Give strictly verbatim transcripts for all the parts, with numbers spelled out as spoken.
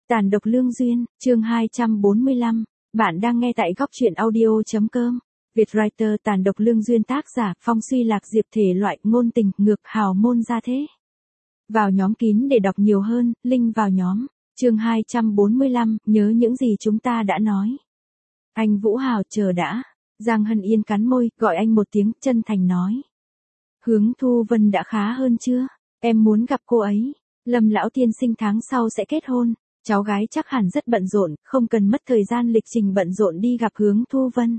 Tàn độc lương duyên, chương hai trăm bốn mươi lăm. Bạn đang nghe tại góc truyện audio.com. Vietwriter Tàn độc lương duyên, tác giả Phong Suy Lạc Diệp, thể loại ngôn tình, ngược, hào môn gia thế. Vào nhóm kín để đọc nhiều hơn, link vào nhóm. Chương hai trăm bốn mươi lăm, nhớ những gì chúng ta đã nói. Anh Vũ Hào, chờ đã. Giang Hân Yên cắn môi, gọi anh một tiếng, chân thành nói. Hướng Thu Vân đã khá hơn chưa? Em muốn gặp cô ấy. Lâm lão tiên sinh tháng sau sẽ kết hôn. Cháu gái chắc hẳn rất bận rộn, không cần mất thời gian lịch trình bận rộn đi gặp Hướng Thu Vân.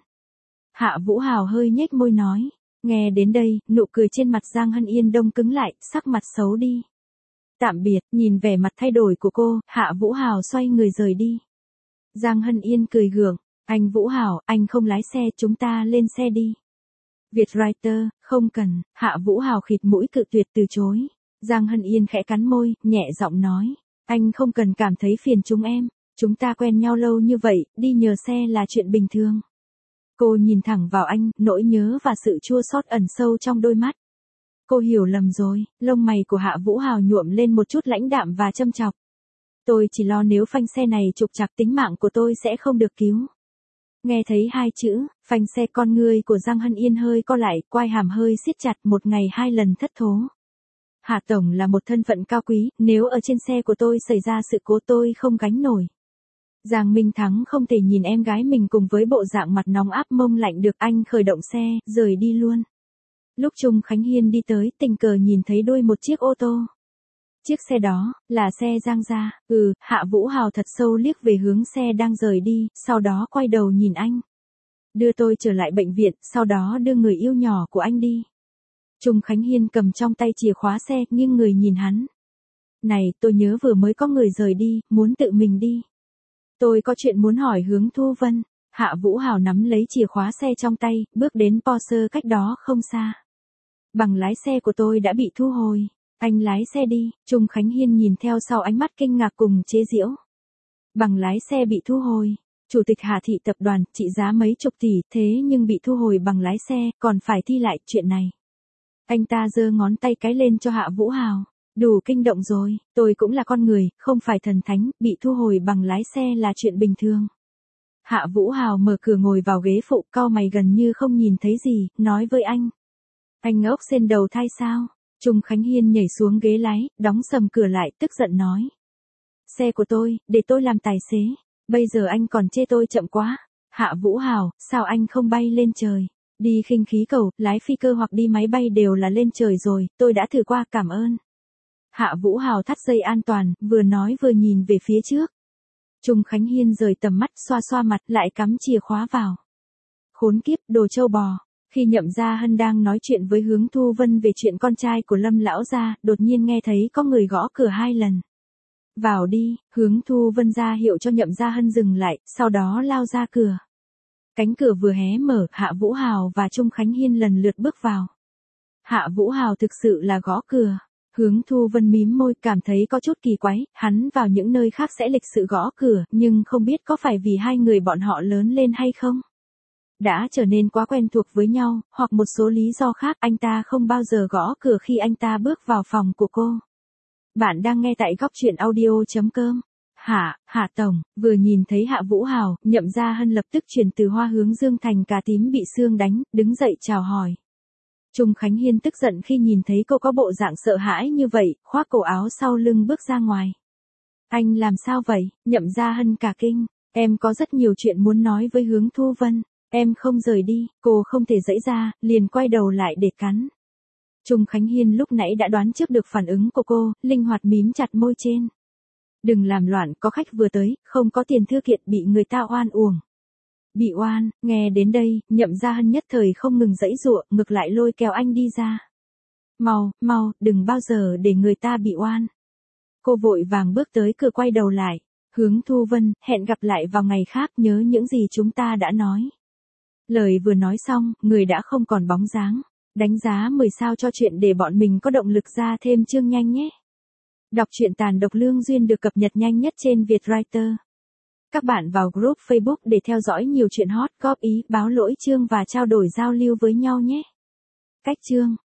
Hạ Vũ Hào hơi nhếch môi nói. Nghe đến đây, nụ cười trên mặt Giang Hân Yên đông cứng lại, sắc mặt xấu đi. Tạm biệt, nhìn vẻ mặt thay đổi của cô, Hạ Vũ Hào xoay người rời đi. Giang Hân Yên cười gượng. Anh Vũ Hào, anh không lái xe, chúng ta lên xe đi. Vietwriter, không cần. Hạ Vũ Hào khịt mũi cự tuyệt từ chối. Giang Hân Yên khẽ cắn môi, nhẹ giọng nói. Anh không cần cảm thấy phiền chúng em. Chúng ta quen nhau lâu như vậy, đi nhờ xe là chuyện bình thường. Cô nhìn thẳng vào anh, nỗi nhớ và sự chua xót ẩn sâu trong đôi mắt. Cô hiểu lầm rồi, lông mày của Hạ Vũ Hào nhuộm lên một chút lãnh đạm và châm chọc. Tôi chỉ lo nếu phanh xe này trục trặc tính mạng của tôi sẽ không được cứu. Nghe thấy hai chữ, phanh xe, con người của Giang Hân Yên hơi co lại, quai hàm hơi siết chặt, một ngày hai lần thất thố. Hạ Tổng là một thân phận cao quý, nếu ở trên xe của tôi xảy ra sự cố tôi không gánh nổi. Giang Minh Thắng không thể nhìn em gái mình cùng với bộ dạng mặt nóng áp mông lạnh được, anh khởi động xe, rời đi luôn. Lúc Trung Khánh Hiên đi tới, tình cờ nhìn thấy đuôi một chiếc ô tô. Chiếc xe đó, là xe Giang gia. Ừ, Hạ Vũ Hào thật sâu liếc về hướng xe đang rời đi, sau đó quay đầu nhìn anh. Đưa tôi trở lại bệnh viện, sau đó đưa người yêu nhỏ của anh đi. Trung Khánh Hiên cầm trong tay chìa khóa xe, nghiêng người nhìn hắn. Này, tôi nhớ vừa mới có người rời đi, muốn tự mình đi. Tôi có chuyện muốn hỏi Hướng Thu Vân. Hạ Vũ Hào nắm lấy chìa khóa xe trong tay, bước đến Porsche cách đó không xa. Bằng lái xe của tôi đã bị thu hồi. Anh lái xe đi. Trung Khánh Hiên nhìn theo sau, ánh mắt kinh ngạc cùng chế giễu. Bằng lái xe bị thu hồi. Chủ tịch Hà Thị tập đoàn, trị giá mấy chục tỷ, thế nhưng bị thu hồi bằng lái xe, còn phải thi lại chuyện này. Anh ta giơ ngón tay cái lên cho Hạ Vũ Hào. Đủ kinh động rồi, tôi cũng là con người, không phải thần thánh, bị thu hồi bằng lái xe là chuyện bình thường. Hạ Vũ Hào mở cửa ngồi vào ghế phụ, cau mày gần như không nhìn thấy gì, nói với anh. Anh ốc sên đầu thai sao? Trung Khánh Hiên nhảy xuống ghế lái, đóng sầm cửa lại, tức giận nói. Xe của tôi, để tôi làm tài xế, bây giờ anh còn chê tôi chậm quá. Hạ Vũ Hào, sao anh không bay lên trời? Đi khinh khí cầu, lái phi cơ hoặc đi máy bay đều là lên trời rồi, tôi đã thử qua, cảm ơn. Hạ Vũ Hào thắt dây an toàn, vừa nói vừa nhìn về phía trước. Trung Khánh Hiên rời tầm mắt, xoa xoa mặt, lại cắm chìa khóa vào. Khốn kiếp, đồ trâu bò. Khi Nhậm Gia Hân đang nói chuyện với Hướng Thu Vân về chuyện con trai của Lâm lão gia, đột nhiên nghe thấy có người gõ cửa hai lần. Vào đi, Hướng Thu Vân ra hiệu cho Nhậm Gia Hân dừng lại, sau đó lao ra cửa. Cánh cửa vừa hé mở, Hạ Vũ Hào và Trung Khánh Hiên lần lượt bước vào. Hạ Vũ Hào thực sự là gõ cửa. Hướng Thu Vân mím môi, cảm thấy có chút kỳ quái, hắn vào những nơi khác sẽ lịch sự gõ cửa, nhưng không biết có phải vì hai người bọn họ lớn lên hay không. Đã trở nên quá quen thuộc với nhau, hoặc một số lý do khác, anh ta không bao giờ gõ cửa khi anh ta bước vào phòng của cô. Bạn đang nghe tại góc truyện audio.com. Hạ, Hạ Tổng, vừa nhìn thấy Hạ Vũ Hào, Nhậm Gia Hân lập tức chuyển từ hoa hướng dương thành cà tím bị xương đánh, đứng dậy chào hỏi. Trung Khánh Hiên tức giận khi nhìn thấy cô có bộ dạng sợ hãi như vậy, khoác cổ áo sau lưng bước ra ngoài. Anh làm sao vậy? Nhậm Gia Hân cả kinh. Em có rất nhiều chuyện muốn nói với Hướng Thu Vân. Em không rời đi, cô không thể giãy ra, liền quay đầu lại để cắn. Trung Khánh Hiên lúc nãy đã đoán trước được phản ứng của cô, linh hoạt mím chặt môi trên. Đừng làm loạn, có khách vừa tới, không có tiền thư kiện bị người ta oan uổng. Bị oan, nghe đến đây, Nhậm Gia Hân nhất thời không ngừng giãy giụa, ngược lại lôi kéo anh đi ra. Mau, mau, đừng bao giờ để người ta bị oan. Cô vội vàng bước tới cửa, quay đầu lại. Hướng Thu Vân, hẹn gặp lại vào ngày khác, nhớ những gì chúng ta đã nói. Lời vừa nói xong, người đã không còn bóng dáng. Đánh giá mười sao cho chuyện để bọn mình có động lực ra thêm chương nhanh nhé. Đọc truyện Tàn độc lương duyên được cập nhật nhanh nhất trên Vietwriter. Các bạn vào group Facebook để theo dõi nhiều chuyện hot, góp ý, báo lỗi chương và trao đổi giao lưu với nhau nhé. Cách chương